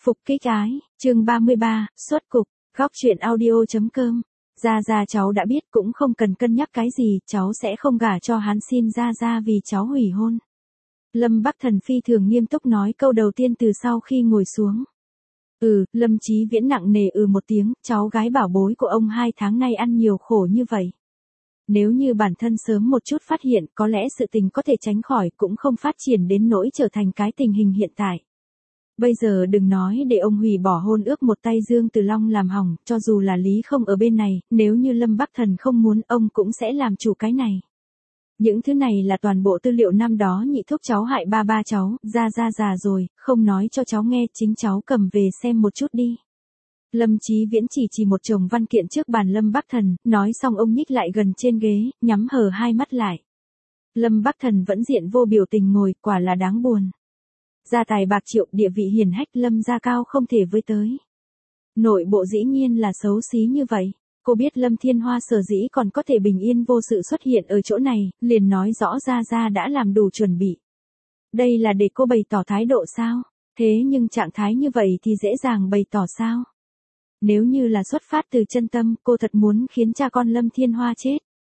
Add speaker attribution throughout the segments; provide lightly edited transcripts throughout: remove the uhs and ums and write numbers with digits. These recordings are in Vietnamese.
Speaker 1: Phục kích ái, chương 33, xuất cục, góc truyện audio.com. Gia cháu đã biết cũng không cần cân nhắc cái gì, cháu sẽ không gả cho hắn, xin Gia vì cháu hủy hôn. Lâm Bắc Thần phi thường nghiêm túc nói câu đầu tiên từ sau khi ngồi xuống. Lâm Chí Viễn nặng nề một tiếng, cháu gái bảo bối của ông 2 tháng nay ăn nhiều khổ như vậy. Nếu như bản thân sớm một chút phát hiện, có lẽ sự tình có thể tránh khỏi, cũng không phát triển đến nỗi trở thành cái tình hình hiện tại. Bây giờ đừng nói để ông hủy bỏ hôn ước một tay Dương Từ Long làm hỏng, cho dù là Lý không ở bên này, nếu như Lâm Bắc Thần không muốn, ông cũng sẽ làm chủ cái này. Những thứ này là toàn bộ tư liệu năm đó nhị thúc cháu hại ba cháu, Gia già rồi, không nói cho cháu nghe, chính cháu cầm về xem một chút đi. Lâm Chí Viễn chỉ một chồng văn kiện trước bàn Lâm Bắc Thần, nói xong ông nhích lại gần trên ghế, nhắm hờ hai mắt lại. Lâm Bắc Thần vẫn diện vô biểu tình ngồi, quả là đáng buồn. Gia tài bạc triệu, địa vị hiển hách, Lâm gia cao không thể với tới. Nội bộ dĩ nhiên là xấu xí như vậy. Cô biết Lâm Thiên Hoa sở dĩ còn có thể bình yên vô sự xuất hiện ở chỗ này, liền nói rõ Gia đã làm đủ chuẩn bị. Đây là để cô bày tỏ thái độ sao? Thế nhưng trạng thái như vậy thì dễ dàng bày tỏ sao? Nếu như là xuất phát từ chân tâm, cô thật muốn khiến cha con Lâm Thiên Hoa chết.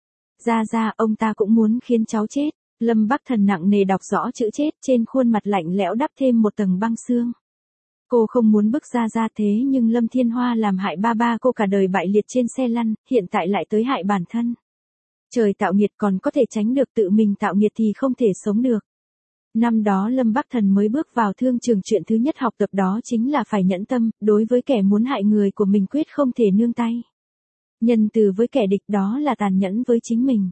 Speaker 1: Gia, ông ta cũng muốn khiến cháu chết. Lâm Bắc Thần nặng nề đọc rõ chữ chết, trên khuôn mặt lạnh lẽo đắp thêm một tầng băng xương. Cô không muốn bức Gia thế nhưng Lâm Thiên Hoa làm hại ba cô cả đời bại liệt trên xe lăn, hiện tại lại tới hại bản thân. Trời tạo nghiệt còn có thể tránh được, tự mình tạo nghiệt thì không thể sống được. Năm đó Lâm Bắc Thần mới bước vào thương trường, chuyện thứ nhất học tập đó chính là phải nhẫn tâm, đối với kẻ muốn hại người của mình quyết không thể nương tay. Nhân từ với kẻ địch đó là tàn nhẫn với chính mình.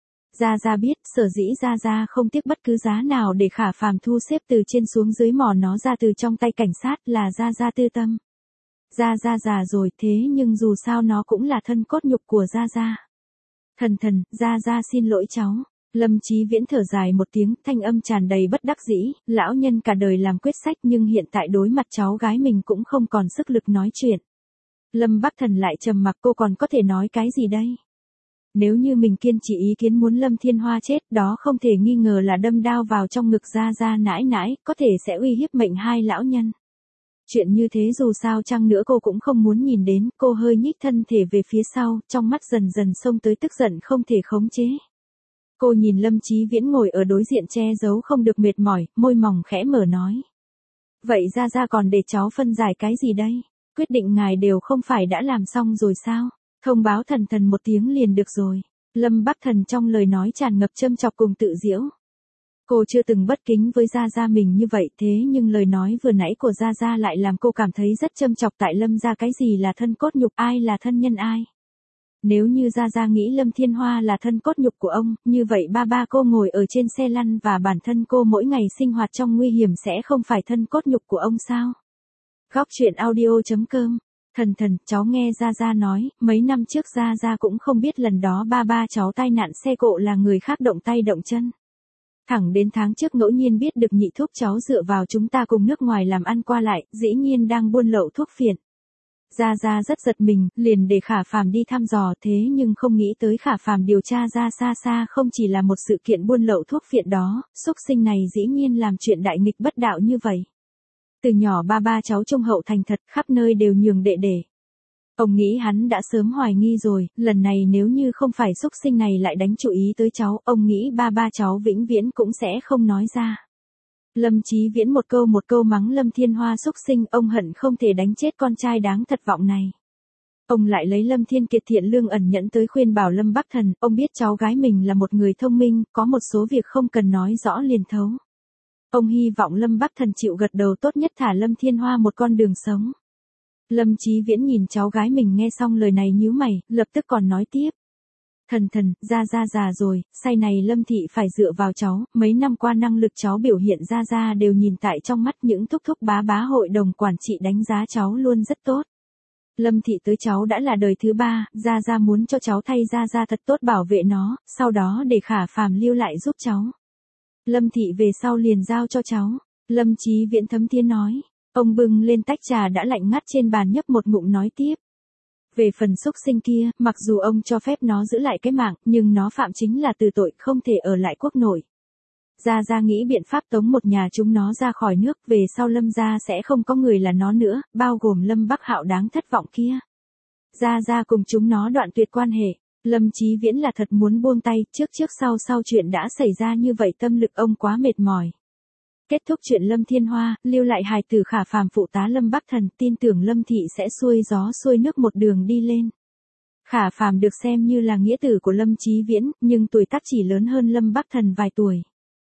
Speaker 1: Gia biết, sở dĩ Gia không tiếc bất cứ giá nào để Khả Phàm thu xếp từ trên xuống dưới mò nó ra từ trong tay cảnh sát, là Gia tư tâm. Gia già rồi, thế nhưng dù sao nó cũng là thân cốt nhục của Gia. Thần, Gia xin lỗi cháu. Lâm Chí Viễn thở dài một tiếng, thanh âm tràn đầy bất đắc dĩ, lão nhân cả đời làm quyết sách nhưng hiện tại đối mặt cháu gái mình cũng không còn sức lực nói chuyện. Lâm Bắc Thần lại trầm mặc, cô còn có thể nói cái gì đây? Nếu như mình kiên trì ý kiến muốn Lâm Thiên Hoa chết, đó không thể nghi ngờ là đâm đao vào trong ngực Gia nãi, có thể sẽ uy hiếp mệnh hai lão nhân. Chuyện như thế dù sao chăng nữa cô cũng không muốn nhìn đến, cô hơi nhích thân thể về phía sau, trong mắt dần dần xông tới tức giận không thể khống chế. Cô nhìn Lâm Chí Viễn ngồi ở đối diện che giấu không được mệt mỏi, môi mỏng khẽ mở nói. Vậy Gia còn để cháu phân giải cái gì đây? Quyết định ngài đều không phải đã làm xong rồi sao? Thông báo thần một tiếng liền được rồi. Lâm Bắc Thần trong lời nói tràn ngập châm chọc cùng tự giễu. Cô chưa từng bất kính với Gia mình như vậy, thế nhưng lời nói vừa nãy của Gia lại làm cô cảm thấy rất châm chọc. Tại Lâm gia cái gì là thân cốt nhục, ai là thân nhân ai? Nếu như Gia nghĩ Lâm Thiên Hoa là thân cốt nhục của ông, như vậy ba cô ngồi ở trên xe lăn và bản thân cô mỗi ngày sinh hoạt trong nguy hiểm sẽ không phải thân cốt nhục của ông sao? Góc truyện audio.com. Thần, cháu nghe Gia nói, mấy năm trước Gia cũng không biết lần đó ba cháu tai nạn xe cộ là người khác động tay động chân. Thẳng đến tháng trước ngẫu nhiên biết được nhị thúc cháu dựa vào chúng ta cùng nước ngoài làm ăn qua lại, dĩ nhiên đang buôn lậu thuốc phiện. Gia rất giật mình, liền để Khả Phàm đi thăm dò, thế nhưng không nghĩ tới Khả Phàm điều tra ra xa không chỉ là một sự kiện buôn lậu thuốc phiện đó, xúc sinh này dĩ nhiên làm chuyện đại nghịch bất đạo như vậy. Từ nhỏ ba cháu trung hậu thành thật, khắp nơi đều nhường đệ. Ông nghĩ hắn đã sớm hoài nghi rồi, lần này nếu như không phải xúc sinh này lại đánh chú ý tới cháu, ông nghĩ ba cháu vĩnh viễn cũng sẽ không nói ra. Lâm Chí Viễn một câu mắng Lâm Thiên Hoa xúc sinh, ông hận không thể đánh chết con trai đáng thất vọng này. Ông lại lấy Lâm Thiên Kiệt thiện lương ẩn nhẫn tới khuyên bảo Lâm Bắc Thần, ông biết cháu gái mình là một người thông minh, có một số việc không cần nói rõ liền thấu. Ông hy vọng Lâm Bắc Thần chịu gật đầu, tốt nhất thả Lâm Thiên Hoa một con đường sống. Lâm Chí Viễn nhìn cháu gái mình nghe xong lời này nhíu mày, lập tức còn nói tiếp. Thần, Gia già rồi, sau này Lâm thị phải dựa vào cháu, mấy năm qua năng lực cháu biểu hiện Gia đều nhìn tại trong mắt, những thúc bá hội đồng quản trị đánh giá cháu luôn rất tốt. Lâm thị tới cháu đã là đời thứ 3, Gia muốn cho cháu thay Gia thật tốt bảo vệ nó, sau đó để Khả Phàm lưu lại giúp cháu. Lâm thị về sau liền giao cho cháu. Lâm Chí Viễn thấm thía nói. Ông bưng lên tách trà đã lạnh ngắt trên bàn nhấp một ngụm nói tiếp. Về phần xúc sinh kia, mặc dù ông cho phép nó giữ lại cái mạng, nhưng nó phạm chính là từ tội, không thể ở lại quốc nội. Gia Gia nghĩ biện pháp tống một nhà chúng nó ra khỏi nước, về sau Lâm gia sẽ không có người là nó nữa, bao gồm Lâm Bắc Hạo đáng thất vọng kia. Gia Gia cùng chúng nó đoạn tuyệt quan hệ. Lâm Chí Viễn là thật muốn buông tay, trước sau chuyện đã xảy ra như vậy tâm lực ông quá mệt mỏi. Kết thúc chuyện Lâm Thiên Hoa, lưu lại hài tử Khả Phàm phụ tá Lâm Bắc Thần, tin tưởng Lâm thị sẽ xuôi gió xuôi nước một đường đi lên. Khả Phàm được xem như là nghĩa tử của Lâm Chí Viễn, nhưng tuổi tác chỉ lớn hơn Lâm Bắc Thần vài tuổi.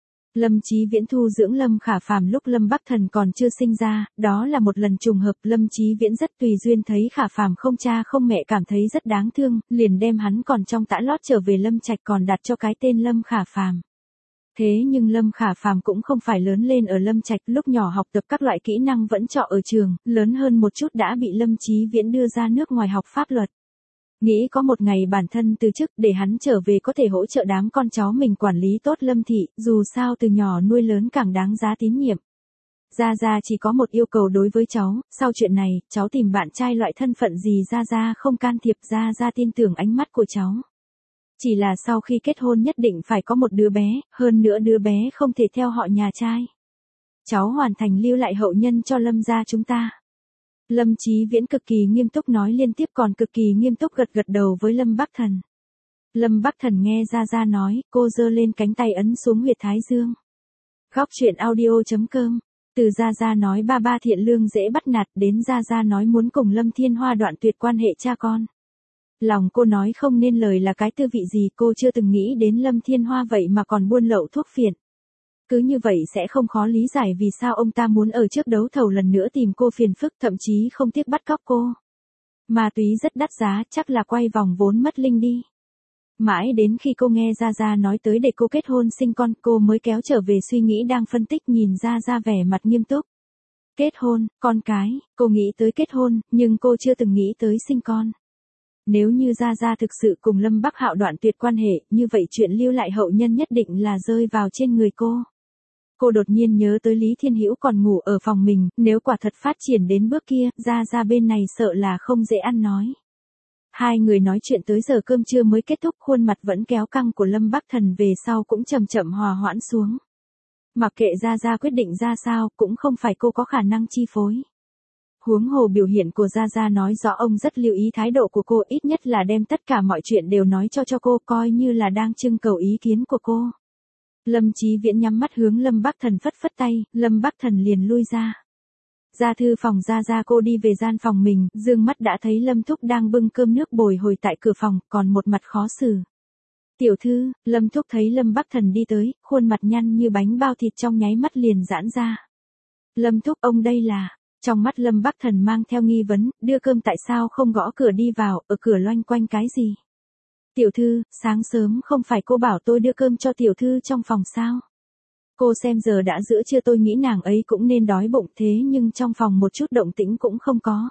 Speaker 1: Lâm Chí Viễn thu dưỡng Lâm Khả Phàm lúc Lâm Bắc Thần còn chưa sinh ra, đó là một lần trùng hợp. Lâm Chí Viễn rất tùy duyên thấy Khả Phàm không cha không mẹ cảm thấy rất đáng thương, liền đem hắn còn trong tã lót trở về Lâm Trạch, còn đặt cho cái tên Lâm Khả Phàm. Thế nhưng Lâm Khả Phàm cũng không phải lớn lên ở Lâm Trạch, lúc nhỏ học tập các loại kỹ năng vẫn trọ ở trường, lớn hơn một chút đã bị Lâm Chí Viễn đưa ra nước ngoài học pháp luật. Nghĩ có một ngày bản thân từ chức để hắn trở về có thể hỗ trợ đám con cháu mình quản lý tốt Lâm thị, dù sao từ nhỏ nuôi lớn càng đáng giá tín nhiệm. Gia Gia chỉ có một yêu cầu đối với cháu, sau chuyện này, cháu tìm bạn trai loại thân phận gì Gia Gia không can thiệp. Gia Gia tin tưởng ánh mắt của cháu. Chỉ là sau khi kết hôn nhất định phải có một đứa bé, hơn nữa đứa bé không thể theo họ nhà trai. Cháu hoàn thành lưu lại hậu nhân cho Lâm gia chúng ta. Lâm Chí Viễn cực kỳ nghiêm túc nói liên tiếp, còn cực kỳ nghiêm túc gật gật đầu với Lâm Bắc Thần. Lâm Bắc Thần nghe Gia Gia nói, cô giơ lên cánh tay ấn xuống huyệt thái dương. Góc truyện audio.com. Từ Gia Gia nói ba ba thiện lương dễ bắt nạt đến Gia Gia nói muốn cùng Lâm Thiên Hoa đoạn tuyệt quan hệ cha con. Lòng cô nói không nên lời là cái tư vị gì, cô chưa từng nghĩ đến Lâm Thiên Hoa vậy mà còn buôn lậu thuốc phiện. Cứ như vậy sẽ không khó lý giải vì sao ông ta muốn ở trước đấu thầu lần nữa tìm cô phiền phức, thậm chí không tiếc bắt cóc cô. Ma túy rất đắt giá, chắc là quay vòng vốn mất linh đi. Mãi đến khi cô nghe Gia Gia nói tới để cô kết hôn sinh con, cô mới kéo trở về suy nghĩ đang phân tích, nhìn Gia Gia vẻ mặt nghiêm túc. Kết hôn, con cái, cô nghĩ tới kết hôn, nhưng cô chưa từng nghĩ tới sinh con. Nếu như Gia Gia thực sự cùng Lâm Bắc Hạo đoạn tuyệt quan hệ, như vậy chuyện lưu lại hậu nhân nhất định là rơi vào trên người cô. Cô đột nhiên nhớ tới Lý Thiên Hữu còn ngủ ở phòng mình, nếu quả thật phát triển đến bước kia, Gia Gia bên này sợ là không dễ ăn nói. Hai người nói chuyện tới giờ cơm trưa mới kết thúc, khuôn mặt vẫn kéo căng của Lâm Bắc Thần về sau cũng chậm chậm hòa hoãn xuống. Mặc kệ Gia Gia quyết định ra sao, cũng không phải cô có khả năng chi phối. Huống hồ biểu hiện của Gia Gia nói rõ ông rất lưu ý thái độ của cô, ít nhất là đem tất cả mọi chuyện đều nói cho cô, coi như là đang trưng cầu ý kiến của cô. Lâm Chí Viễn nhắm mắt hướng Lâm Bắc Thần phất phất tay, Lâm Bắc Thần liền lui ra. Ra thư phòng Gia Gia cô đi về gian phòng mình, dương mắt đã thấy Lâm Thúc đang bưng cơm nước bồi hồi tại cửa phòng, còn một mặt khó xử. Tiểu thư, Lâm Thúc thấy Lâm Bắc Thần đi tới, khuôn mặt nhăn như bánh bao thịt trong nháy mắt liền giãn ra. Lâm Thúc, ông đây là... Trong mắt Lâm Bắc Thần mang theo nghi vấn, đưa cơm tại sao không gõ cửa đi vào, ở cửa loanh quanh cái gì? Tiểu thư, sáng sớm không phải cô bảo tôi đưa cơm cho tiểu thư trong phòng sao? Cô xem giờ đã giữa trưa, tôi nghĩ nàng ấy cũng nên đói bụng, thế nhưng trong phòng một chút động tĩnh cũng không có.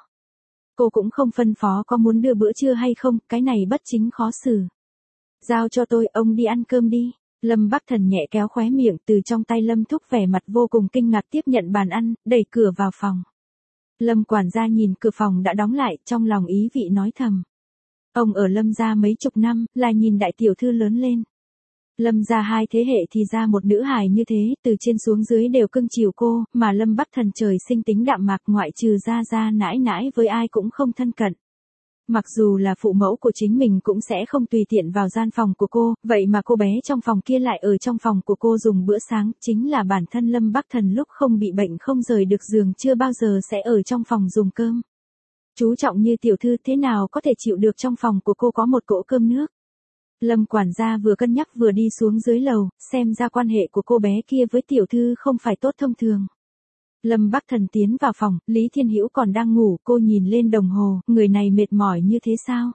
Speaker 1: Cô cũng không phân phó có muốn đưa bữa trưa hay không, cái này bất chính khó xử. Giao cho tôi, ông đi ăn cơm đi. Lâm Bắc Thần nhẹ kéo khóe miệng từ trong tay Lâm Thúc, vẻ mặt vô cùng kinh ngạc tiếp nhận bàn ăn, đẩy cửa vào phòng. Lâm quản gia nhìn cửa phòng đã đóng lại, trong lòng ý vị nói thầm. Ông ở Lâm gia mấy chục năm, là nhìn đại tiểu thư lớn lên. Lâm gia hai thế hệ thì ra một nữ hài như thế, từ trên xuống dưới đều cưng chiều cô, mà Lâm Bắc Thần trời sinh tính đạm mạc, ngoại trừ Gia Gia nãi nãi với ai cũng không thân cận. Mặc dù là phụ mẫu của chính mình cũng sẽ không tùy tiện vào gian phòng của cô, vậy mà cô bé trong phòng kia lại ở trong phòng của cô dùng bữa sáng, chính là bản thân Lâm Bắc Thần lúc không bị bệnh không rời được giường chưa bao giờ sẽ ở trong phòng dùng cơm. Chú trọng như tiểu thư thế nào có thể chịu được trong phòng của cô có một cỗ cơm nước. Lâm quản gia vừa cân nhắc vừa đi xuống dưới lầu, xem ra quan hệ của cô bé kia với tiểu thư không phải tốt thông thường. Lâm Bắc Thần tiến vào phòng, Lý Thiên Hữu còn đang ngủ, cô nhìn lên đồng hồ, người này mệt mỏi như thế sao?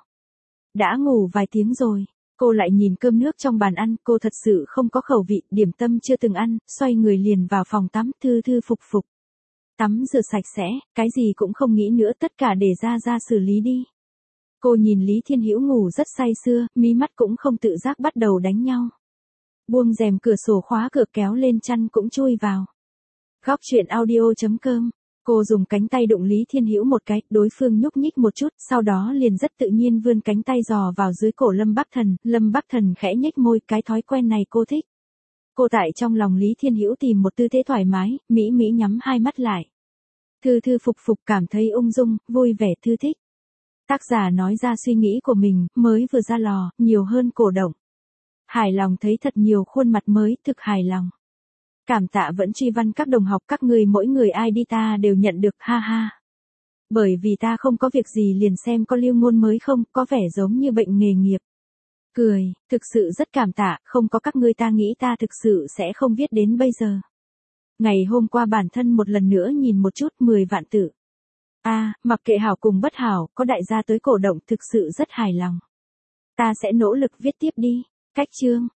Speaker 1: Đã ngủ vài tiếng rồi. Cô lại nhìn cơm nước trong bàn ăn, cô thật sự không có khẩu vị, điểm tâm chưa từng ăn, xoay người liền vào phòng tắm, thư thư phục phục. Tắm rửa sạch sẽ, cái gì cũng không nghĩ nữa, tất cả để Gia xử lý đi. Cô nhìn Lý Thiên Hữu ngủ rất say sưa, mí mắt cũng không tự giác bắt đầu đánh nhau. Buông rèm cửa sổ khóa cửa, kéo lên chăn cũng chui vào. Góc truyện audio.com. Cô dùng cánh tay đụng Lý Thiên Hữu một cái, đối phương nhúc nhích một chút, sau đó liền rất tự nhiên vươn cánh tay dò vào dưới cổ Lâm Bắc Thần. Lâm Bắc Thần khẽ nhếch môi, cái thói quen này cô thích. Cô tại trong lòng Lý Thiên Hữu tìm một tư thế thoải mái, mỹ mỹ nhắm hai mắt lại. Thư thư phục phục cảm thấy ung dung, vui vẻ thư thích. Tác giả nói ra suy nghĩ của mình, mới vừa ra lò, nhiều hơn cổ động. Hài lòng thấy thật nhiều khuôn mặt mới, thực hài lòng. Cảm tạ vẫn truy văn các đồng học các người mỗi người ai đi ta đều nhận được ha ha. Bởi vì ta không có việc gì liền xem có lưu ngôn mới không, có vẻ giống như bệnh nghề nghiệp. Cười, thực sự rất cảm tạ, không có các ngươi ta nghĩ ta thực sự sẽ không viết đến bây giờ. Ngày hôm qua bản thân một lần nữa nhìn một chút 10 vạn tự. Mặc kệ hảo cùng bất hảo, có đại gia tới cổ động thực sự rất hài lòng. Ta sẽ nỗ lực viết tiếp đi. Cách chương.